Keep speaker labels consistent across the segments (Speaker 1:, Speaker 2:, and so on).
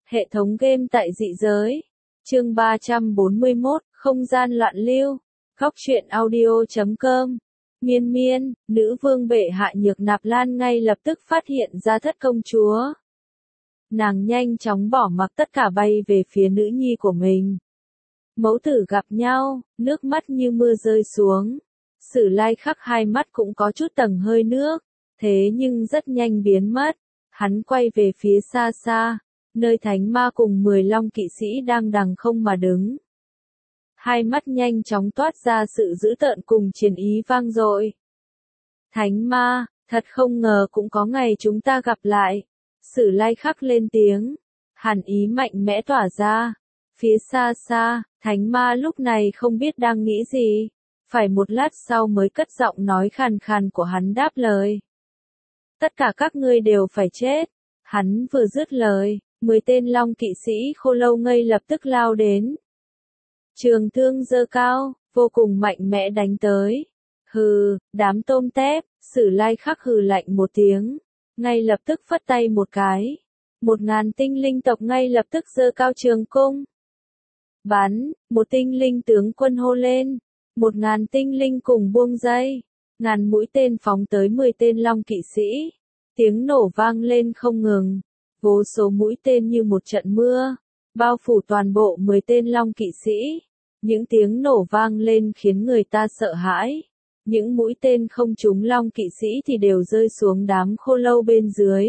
Speaker 1: Hệ thống game tại dị giới. Chương 341, không gian loạn lưu. Góc truyện audio.com. Miên miên, nữ vương bệ hạ Nhược Nạp Lan ngay lập tức phát hiện ra thất công chúa. Nàng nhanh chóng bỏ mặc tất cả bay về phía nữ nhi của mình. Mẫu tử gặp nhau, nước mắt như mưa rơi xuống. Sử Lai Khắc hai mắt cũng có chút tầng hơi nước, thế nhưng rất nhanh biến mất. Hắn quay về phía xa xa, nơi thánh ma cùng 10 long kỵ sĩ đang đằng không mà đứng. Hai mắt nhanh chóng toát ra sự dữ tợn cùng chiến ý vang dội. Thánh ma, thật không ngờ cũng có ngày chúng ta gặp lại. Sử Lai Khắc lên tiếng, hàn ý mạnh mẽ tỏa ra. Phía xa xa, thánh ma lúc này không biết đang nghĩ gì. Phải một lát sau mới cất giọng nói khàn khàn của hắn đáp lời. Tất cả các ngươi đều phải chết. Hắn vừa dứt lời, 10 tên long kỵ sĩ khô lâu ngay lập tức lao đến. Trường thương giơ cao, vô cùng mạnh mẽ đánh tới. Hừ, đám tôm tép, Sử Lai Khắc hừ lạnh một tiếng. Ngay lập tức phất tay một cái. 1000 tinh linh tộc ngay lập tức giơ cao trường cung. Bắn, một tinh linh tướng quân hô lên. 1000 tinh linh cùng buông dây. Ngàn mũi tên phóng tới 10 tên long kỵ sĩ. Tiếng nổ vang lên không ngừng. Vô số mũi tên như một trận mưa, bao phủ toàn bộ 10 tên long kỵ sĩ. Những tiếng nổ vang lên khiến người ta sợ hãi. Những mũi tên không trúng long kỵ sĩ thì đều rơi xuống đám khô lâu bên dưới.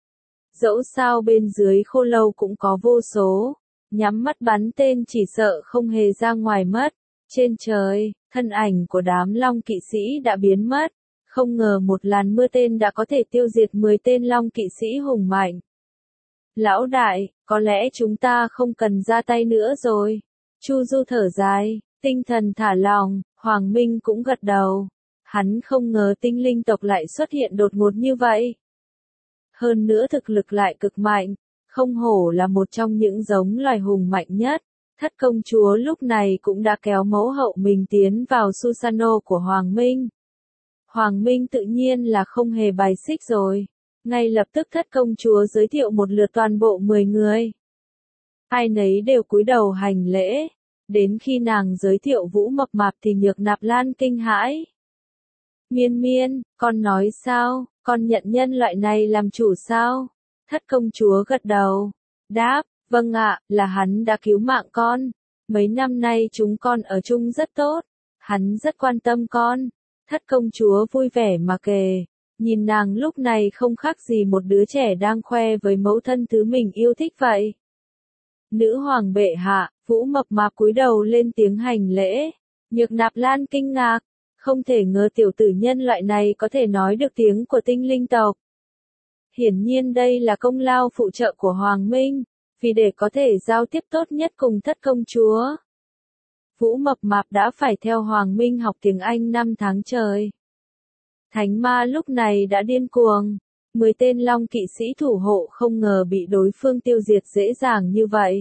Speaker 1: Dẫu sao bên dưới khô lâu cũng có vô số. Nhắm mắt bắn tên chỉ sợ không hề ra ngoài mất. Trên trời, thân ảnh của đám long kỵ sĩ đã biến mất. Không ngờ một làn mưa tên đã có thể tiêu diệt 10 tên long kỵ sĩ hùng mạnh. Lão đại, có lẽ chúng ta không cần ra tay nữa rồi. Chu Du thở dài, tinh thần thả lỏng, Hoàng Minh cũng gật đầu. Hắn không ngờ tinh linh tộc lại xuất hiện đột ngột như vậy. Hơn nữa thực lực lại cực mạnh, không hổ là một trong những giống loài hùng mạnh nhất. Thất công chúa lúc này cũng đã kéo mẫu hậu mình tiến vào Susano của Hoàng Minh. Hoàng Minh tự nhiên là không hề bài xích rồi. Ngay lập tức thất công chúa giới thiệu một lượt toàn bộ 10 người. Ai nấy đều cúi đầu hành lễ. Đến khi nàng giới thiệu Vũ Mập Mạp thì Nhược Nạp Lan kinh hãi. Miên miên, con nói sao, con nhận nhân loại này làm chủ sao? Thất công chúa gật đầu. Đáp, vâng ạ, là hắn đã cứu mạng con. Mấy năm nay chúng con ở chung rất tốt. Hắn rất quan tâm con. Thất công chúa vui vẻ mà kể. Nhìn nàng lúc này không khác gì một đứa trẻ đang khoe với mẫu thân thứ mình yêu thích vậy. Nữ hoàng bệ hạ, Vũ Mập Mạp cúi đầu lên tiếng hành lễ. Nhược Nạp Lan kinh ngạc, không thể ngờ tiểu tử nhân loại này có thể nói được tiếng của tinh linh tộc. Hiển nhiên đây là công lao phụ trợ của Hoàng Minh, vì để có thể giao tiếp tốt nhất cùng thất công chúa. Vũ Mập Mạp đã phải theo Hoàng Minh học tiếng Anh 5 tháng trời. Thánh ma lúc này đã điên cuồng. 10 tên long kỵ sĩ thủ hộ không ngờ bị đối phương tiêu diệt dễ dàng như vậy.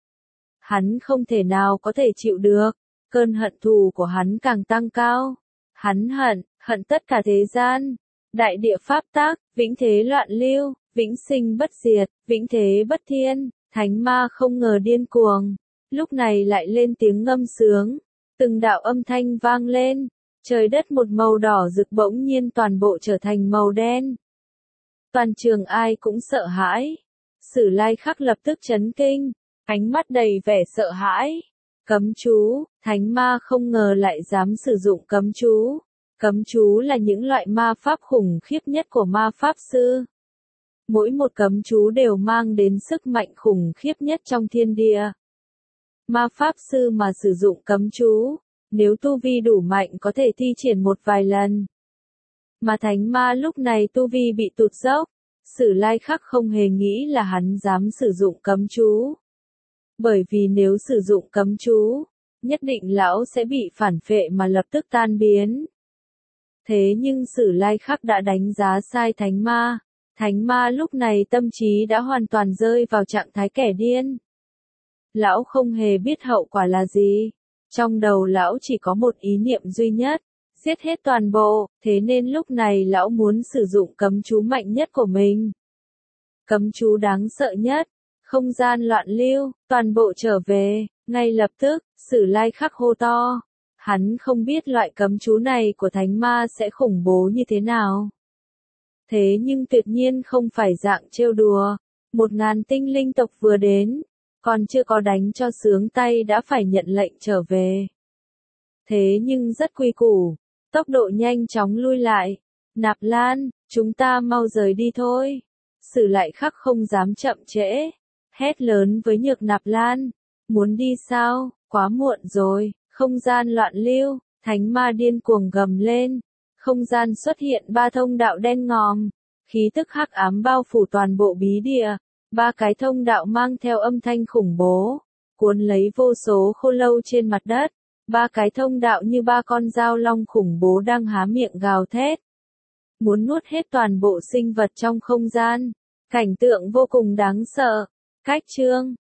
Speaker 1: Hắn không thể nào có thể chịu được. Cơn hận thù của hắn càng tăng cao. Hắn hận tất cả thế gian. Đại địa pháp tắc, vĩnh thế loạn lưu, vĩnh sinh bất diệt, vĩnh thế bất thiên. Thánh ma không ngờ điên cuồng. Lúc này lại lên tiếng ngâm sướng. Từng đạo âm thanh vang lên. Trời đất một màu đỏ rực bỗng nhiên toàn bộ trở thành màu đen. Toàn trường ai cũng sợ hãi. Sử Lai Khắc lập tức chấn kinh, ánh mắt đầy vẻ sợ hãi. Cấm chú, thánh ma không ngờ lại dám sử dụng cấm chú. Cấm chú là những loại ma pháp khủng khiếp nhất của ma pháp sư. Mỗi một cấm chú đều mang đến sức mạnh khủng khiếp nhất trong thiên địa. Ma pháp sư mà sử dụng cấm chú, nếu tu vi đủ mạnh có thể thi triển một vài lần. Mà thánh ma lúc này tu vi bị tụt dốc. Sử Lai Khắc không hề nghĩ là hắn dám sử dụng cấm chú. Bởi vì nếu sử dụng cấm chú, nhất định lão sẽ bị phản phệ mà lập tức tan biến. Thế nhưng Sử Lai Khắc đã đánh giá sai thánh ma. Thánh ma lúc này tâm trí đã hoàn toàn rơi vào trạng thái kẻ điên. Lão không hề biết hậu quả là gì. Trong đầu lão chỉ có một ý niệm duy nhất. Giết hết toàn bộ, thế nên lúc này lão muốn sử dụng cấm chú mạnh nhất của mình. Cấm chú đáng sợ nhất, Không gian loạn lưu, toàn bộ trở về, ngay lập tức, Sử Lai Khắc hô to. Hắn không biết loại cấm chú này của thánh ma sẽ khủng bố như thế nào. Thế nhưng tuyệt nhiên không phải dạng trêu đùa. 1000 tinh linh tộc vừa đến, còn chưa có đánh cho sướng tay đã phải nhận lệnh trở về. Thế nhưng rất quy củ, tốc độ nhanh chóng lui lại. Nạp Lan, chúng ta mau rời đi thôi. Sử Lai Khắc không dám chậm trễ, hét lớn với Nhược Nạp Lan. Muốn đi sao, quá muộn rồi, không gian loạn lưu, thánh ma điên cuồng gầm lên. Không gian xuất hiện 3 thông đạo đen ngòm, khí tức hắc ám bao phủ toàn bộ bí địa. 3 cái thông đạo mang theo âm thanh khủng bố, cuốn lấy vô số khô lâu trên mặt đất. 3 cái thông đạo như 3 con dao long khủng bố đang há miệng gào thét. Muốn nuốt hết toàn bộ sinh vật trong không gian. Cảnh tượng vô cùng đáng sợ. Cách chương